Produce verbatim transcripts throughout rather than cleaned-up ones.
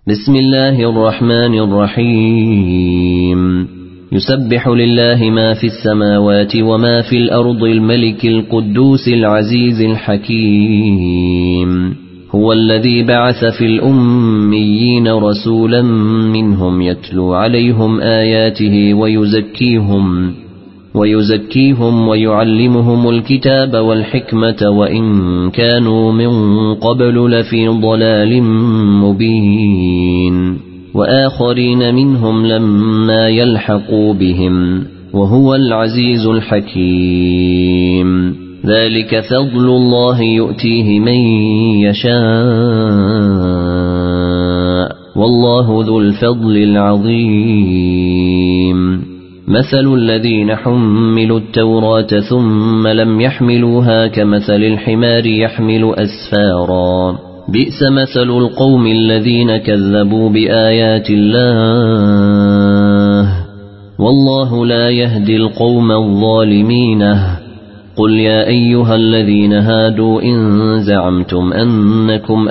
بسم الله الرحمن الرحيم يسبح لله ما في السماوات وما في الأرض الملك القدوس العزيز الحكيم هو الذي بعث في الأميين رسولا منهم يتلو عليهم آياته ويزكيهم ويزكيهم ويعلمهم الكتاب والحكمة وإن كانوا من قبل لفي ضلال مبين وآخرين منهم لما يلحقوا بهم وهو العزيز الحكيم ذلك فضل الله يؤتيه من يشاء والله ذو الفضل العظيم مثل الذين حملوا التوراة ثم لم يحملوها كمثل الحمار يحمل أسفارا بئس مثل القوم الذين كذبوا بآيات الله والله لا يهدي القوم الظالمين قل يا أيها الذين هادوا إن زعمتم أنكم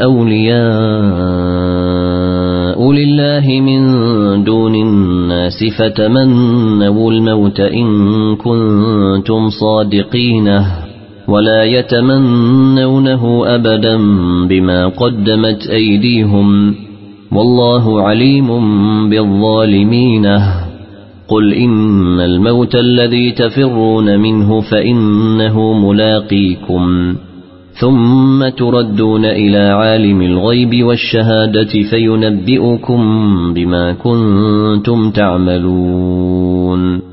أولياء لله من دون الناس فتمنوا الموت إن كنتم صادقين ولا يتمنونه أبدا بما قدمت أيديهم والله عليم بالظالمين قل إن الموت الذي تفرون منه فإنه ملاقيكم ثم تردون إلى عالم الغيب والشهادة فينبئكم بما كنتم تعملون